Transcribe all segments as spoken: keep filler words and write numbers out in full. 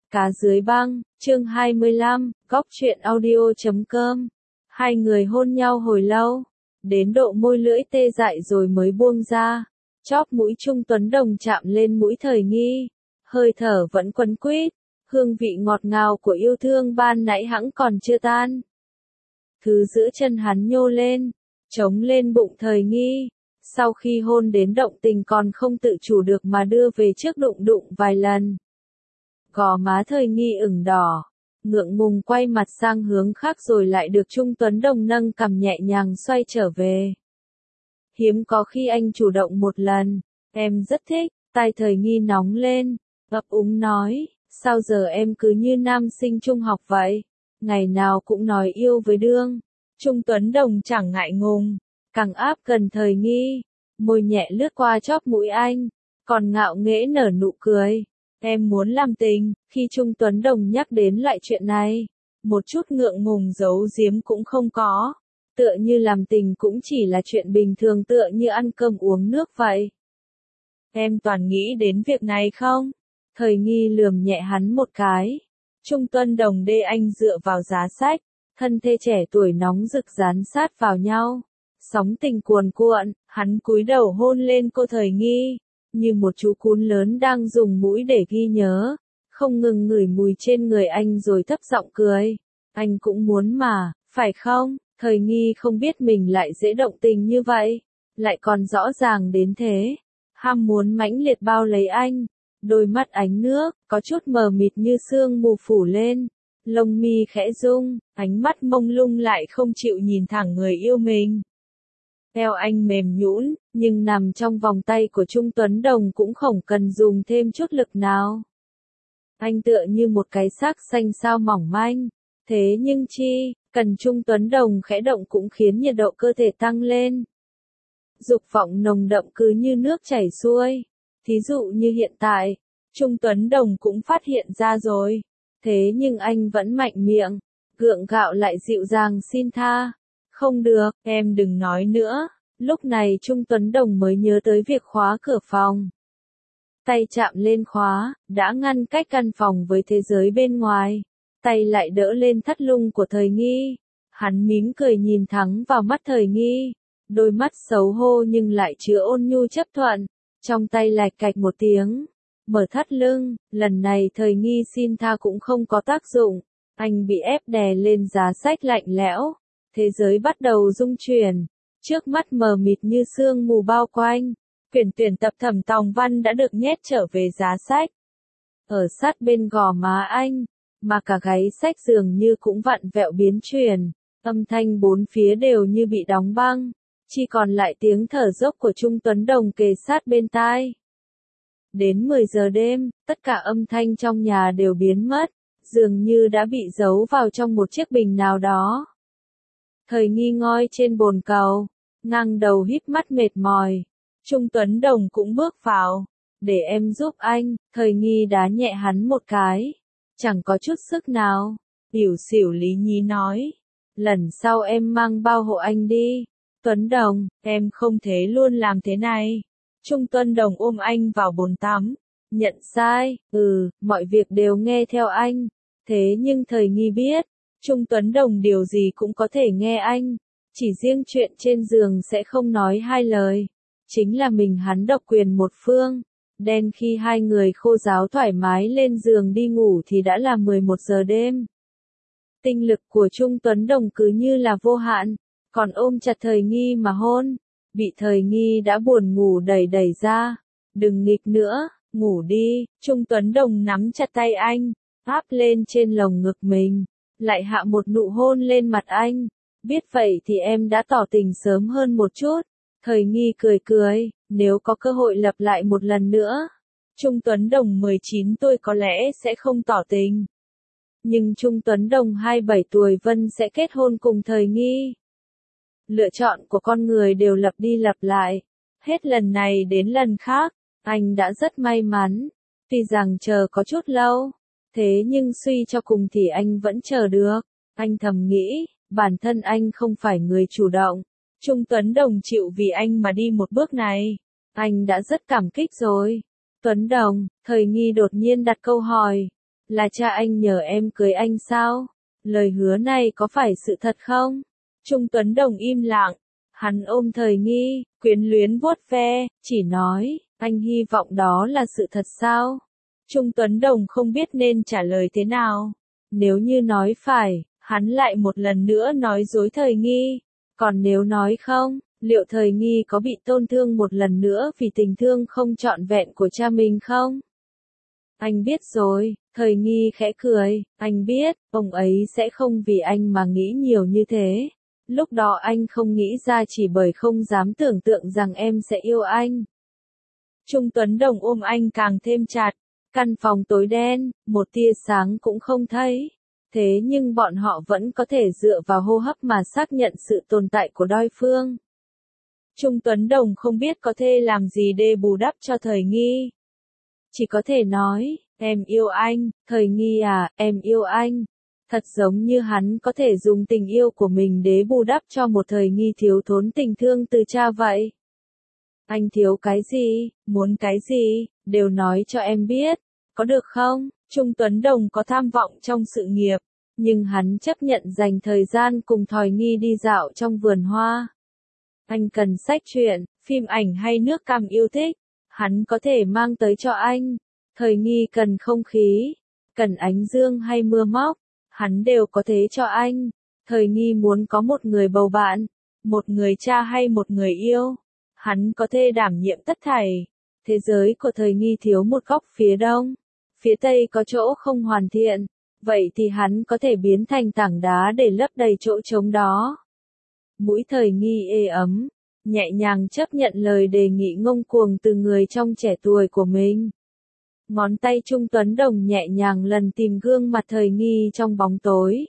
Cá dưới băng, chương hai mươi lăm, góc truyện audio chấm com. Hai người hôn nhau hồi lâu, đến độ môi lưỡi tê dại rồi mới buông ra. Chóp mũi Trung Tuấn Đồng chạm lên mũi Thời Nghi, hơi thở vẫn quấn quýt, hương vị ngọt ngào của yêu thương ban nãy hẵng còn chưa tan. Thứ giữa chân hắn nhô lên, chống lên bụng Thời Nghi, sau khi hôn đến động tình còn không tự chủ được mà đưa về trước đụng đụng vài lần. Gò má Thời Nghi ửng đỏ, ngượng ngùng quay mặt sang hướng khác rồi lại được Trung Tuấn Đồng nâng cằm nhẹ nhàng xoay trở về. Hiếm có khi anh chủ động một lần, em rất thích. Tai Thời Nghi nóng lên, ấp úng nói, sao giờ em cứ như nam sinh trung học vậy, ngày nào cũng nói yêu với đương. Trung Tuấn Đồng chẳng ngại ngùng, càng áp gần Thời Nghi, môi nhẹ lướt qua chóp mũi anh, còn ngạo nghễ nở nụ cười. Em muốn làm tình. Khi Trung Tuấn Đồng nhắc đến lại chuyện này, một chút ngượng ngùng giấu giếm cũng không có, tựa như làm tình cũng chỉ là chuyện bình thường, tựa như ăn cơm uống nước vậy. Em toàn nghĩ đến việc này không? Thời Nghi lườm nhẹ hắn một cái. Trung Tuấn Đồng đê anh dựa vào giá sách, thân thê trẻ tuổi nóng rực dán sát vào nhau, sóng tình cuồn cuộn. Hắn cúi đầu hôn lên cô Thời Nghi, như một chú cún lớn đang dùng mũi để ghi nhớ, không ngừng ngửi mùi trên người anh rồi thấp giọng cười. Anh cũng muốn mà, phải không? Thời Nghi không biết mình lại dễ động tình như vậy, lại còn rõ ràng đến thế. Ham muốn mãnh liệt bao lấy anh, đôi mắt ánh nước, có chút mờ mịt như sương mù phủ lên, lông mi khẽ rung, ánh mắt mông lung lại không chịu nhìn thẳng người yêu mình. Eo anh mềm nhũn, nhưng nằm trong vòng tay của Trung Tuấn Đồng cũng không cần dùng thêm chút lực nào. Anh tựa như một cái xác xanh xao mỏng manh, thế nhưng chi, cần Trung Tuấn Đồng khẽ động cũng khiến nhiệt độ cơ thể tăng lên. Dục vọng nồng đậm cứ như nước chảy xuôi. Thí dụ như hiện tại, Trung Tuấn Đồng cũng phát hiện ra rồi. Thế nhưng anh vẫn mạnh miệng, gượng gạo lại dịu dàng xin tha. Không được, em đừng nói nữa. Lúc này Trung Tuấn Đồng mới nhớ tới việc khóa cửa phòng. Tay chạm lên khóa, đã ngăn cách căn phòng với thế giới bên ngoài. Tay lại đỡ lên thắt lưng của Thời Nghi. Hắn mím cười nhìn thẳng vào mắt Thời Nghi. Đôi mắt xấu hô nhưng lại chứa ôn nhu chấp thuận. Trong tay lạch cạch một tiếng. Mở thắt lưng, lần này Thời Nghi xin tha cũng không có tác dụng. Anh bị ép đè lên giá sách lạnh lẽo. Thế giới bắt đầu rung chuyển. Trước mắt mờ mịt như sương mù bao quanh. Quyển tuyển tập Thẩm Tòng Văn đã được nhét trở về giá sách. Ở sát bên gò má anh, mà cả gáy sách dường như cũng vặn vẹo biến chuyển. Âm thanh bốn phía đều như bị đóng băng. Chỉ còn lại tiếng thở dốc của Trung Tuấn Đồng kề sát bên tai. Đến mười giờ đêm, tất cả âm thanh trong nhà đều biến mất, dường như đã bị giấu vào trong một chiếc bình nào đó. Thời Nghi ngoi trên bồn cầu, ngang đầu híp mắt mệt mỏi. Trung Tuấn Đồng cũng bước vào. Để em giúp anh. Thời Nghi đá nhẹ hắn một cái. Chẳng có chút sức nào. Ỉu xỉu Lý Nhí nói. Lần sau em mang bao hộ anh đi. Tuấn Đồng, em không thể luôn làm thế này. Trung Tuấn Đồng ôm anh vào bồn tắm. Nhận sai, ừ, mọi việc đều nghe theo anh. Thế nhưng Thời Nghi biết, Trung Tuấn Đồng điều gì cũng có thể nghe anh. Chỉ riêng chuyện trên giường sẽ không nói hai lời. Chính là mình hắn độc quyền một phương. Đen khi hai người khô ráo thoải mái lên giường đi ngủ thì đã là mười một giờ đêm. Tinh lực của Trung Tuấn Đồng cứ như là vô hạn. Còn ôm chặt Thời Nghi mà hôn. Bị Thời Nghi đã buồn ngủ đẩy đẩy ra. Đừng nghịch nữa, ngủ đi. Trung Tuấn Đồng nắm chặt tay anh, áp lên trên lồng ngực mình. Lại hạ một nụ hôn lên mặt anh. Biết vậy thì em đã tỏ tình sớm hơn một chút. Thời Nghi cười cười, nếu có cơ hội lặp lại một lần nữa. Trung Tuấn Đồng mười chín tuổi có lẽ sẽ không tỏ tình. Nhưng Trung Tuấn Đồng hai mươi bảy tuổi Vân sẽ kết hôn cùng Thời Nghi. Lựa chọn của con người đều lặp đi lặp lại. Hết lần này đến lần khác, anh đã rất may mắn. Tuy rằng chờ có chút lâu. Thế nhưng suy cho cùng thì anh vẫn chờ được. Anh thầm nghĩ, bản thân anh không phải người chủ động. Trung Tuấn Đồng chịu vì anh mà đi một bước này. Anh đã rất cảm kích rồi. Tuấn Đồng, Thời Nghi đột nhiên đặt câu hỏi. Là cha anh nhờ em cưới anh sao? Lời hứa này có phải sự thật không? Trung Tuấn Đồng im lặng. Hắn ôm Thời Nghi, quyến luyến vuốt ve, chỉ nói, anh hy vọng đó là sự thật sao? Trung Tuấn Đồng không biết nên trả lời thế nào. Nếu như nói phải, hắn lại một lần nữa nói dối Thời Nghi. Còn nếu nói không, liệu Thời Nghi có bị tổn thương một lần nữa vì tình thương không trọn vẹn của cha mình không? Anh biết rồi, Thời Nghi khẽ cười, anh biết, ông ấy sẽ không vì anh mà nghĩ nhiều như thế. Lúc đó anh không nghĩ ra chỉ bởi không dám tưởng tượng rằng em sẽ yêu anh. Trung Tuấn Đồng ôm anh càng thêm chặt. Căn phòng tối đen, một tia sáng cũng không thấy. Thế nhưng bọn họ vẫn có thể dựa vào hô hấp mà xác nhận sự tồn tại của đối phương. Trung Tuấn Đồng không biết có thể làm gì để bù đắp cho Thời Nghi. Chỉ có thể nói, em yêu anh, Thời Nghi à, em yêu anh. Thật giống như hắn có thể dùng tình yêu của mình để bù đắp cho một Thời Nghi thiếu thốn tình thương từ cha vậy. Anh thiếu cái gì, muốn cái gì, đều nói cho em biết, có được không? Trung Tuấn Đồng có tham vọng trong sự nghiệp, nhưng hắn chấp nhận dành thời gian cùng Thời Nghi đi dạo trong vườn hoa. Anh cần sách truyện, phim ảnh hay nước cam yêu thích, hắn có thể mang tới cho anh. Thời Nghi cần không khí, cần ánh dương hay mưa móc, hắn đều có thể cho anh. Thời Nghi muốn có một người bầu bạn, một người cha hay một người yêu. Hắn có thể đảm nhiệm tất thảy. Thế giới của Thời Nghi thiếu một góc phía đông, phía tây có chỗ không hoàn thiện, vậy thì hắn có thể biến thành tảng đá để lấp đầy chỗ trống đó. Mũi Thời Nghi ê ấm, nhẹ nhàng chấp nhận lời đề nghị ngông cuồng từ người trong trẻ tuổi của mình. Ngón tay Trung Tuấn Đồng nhẹ nhàng lần tìm gương mặt Thời Nghi trong bóng tối.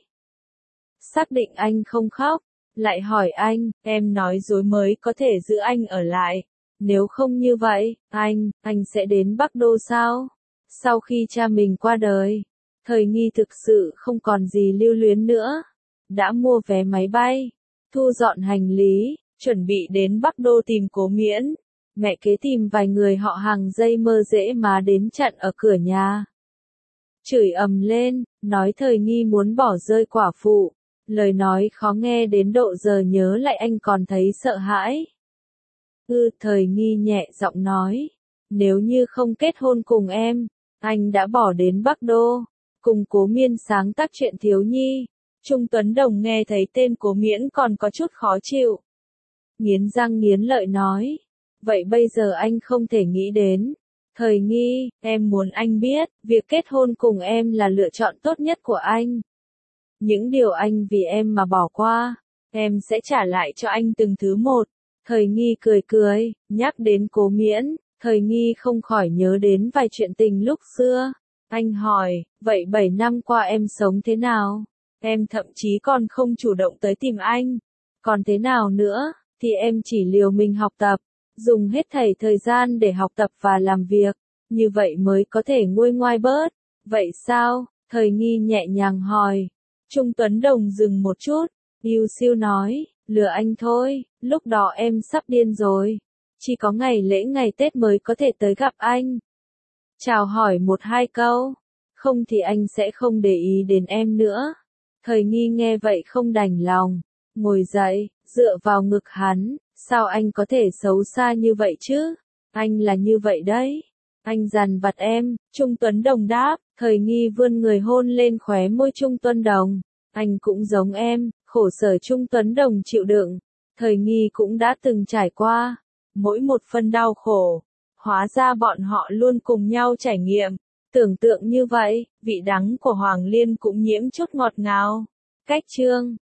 Xác định anh không khóc. Lại hỏi anh, em nói dối mới có thể giữ anh ở lại. Nếu không như vậy, anh, anh sẽ đến Bắc Đô sao? Sau khi cha mình qua đời, Thời Nghi thực sự không còn gì lưu luyến nữa. Đã mua vé máy bay, thu dọn hành lý, chuẩn bị đến Bắc Đô tìm Cố Miễn. Mẹ kế tìm vài người họ hàng dây mơ dễ má đến chặn ở cửa nhà. Chửi ầm lên, nói Thời Nghi muốn bỏ rơi quả phụ. Lời nói khó nghe đến độ giờ nhớ lại anh còn thấy sợ hãi. Ừ, Thời Nghi nhẹ giọng nói. Nếu như không kết hôn cùng em, anh đã bỏ đến Bắc Đô, cùng Cố Miên sáng tác chuyện thiếu nhi. Trung Tuấn Đồng nghe thấy tên Cố Miễn còn có chút khó chịu. Nghiến răng nghiến lợi nói. Vậy bây giờ anh không thể nghĩ đến. Thời Nghi, em muốn anh biết, việc kết hôn cùng em là lựa chọn tốt nhất của anh. Những điều anh vì em mà bỏ qua, em sẽ trả lại cho anh từng thứ một. Thời Nghi cười cười, nhắc đến Cố Miễn, Thời Nghi không khỏi nhớ đến vài chuyện tình lúc xưa. Anh hỏi, vậy bảy năm qua em sống thế nào? Em thậm chí còn không chủ động tới tìm anh. Còn thế nào nữa, thì em chỉ liều mình học tập, dùng hết thảy thời gian để học tập và làm việc, như vậy mới có thể nguôi ngoai bớt. Vậy sao? Thời Nghi nhẹ nhàng hỏi. Trung Tuấn Đồng dừng một chút, yêu siêu nói, lừa anh thôi, lúc đó em sắp điên rồi. Chỉ có ngày lễ ngày Tết mới có thể tới gặp anh. Chào hỏi một hai câu, không thì anh sẽ không để ý đến em nữa. Thời Nghi nghe vậy không đành lòng, ngồi dậy, dựa vào ngực hắn, sao anh có thể xấu xa như vậy chứ? Anh là như vậy đấy. Anh dằn vặt em, Trung Tuấn Đồng đáp. Thời Nghi vươn người hôn lên khóe môi Trung Tuấn Đồng. Anh cũng giống em, khổ sở Trung Tuấn Đồng chịu đựng. Thời Nghi cũng đã từng trải qua. Mỗi một phần đau khổ. Hóa ra bọn họ luôn cùng nhau trải nghiệm. Tưởng tượng như vậy, vị đắng của Hoàng Liên cũng nhiễm chút ngọt ngào. Cách chương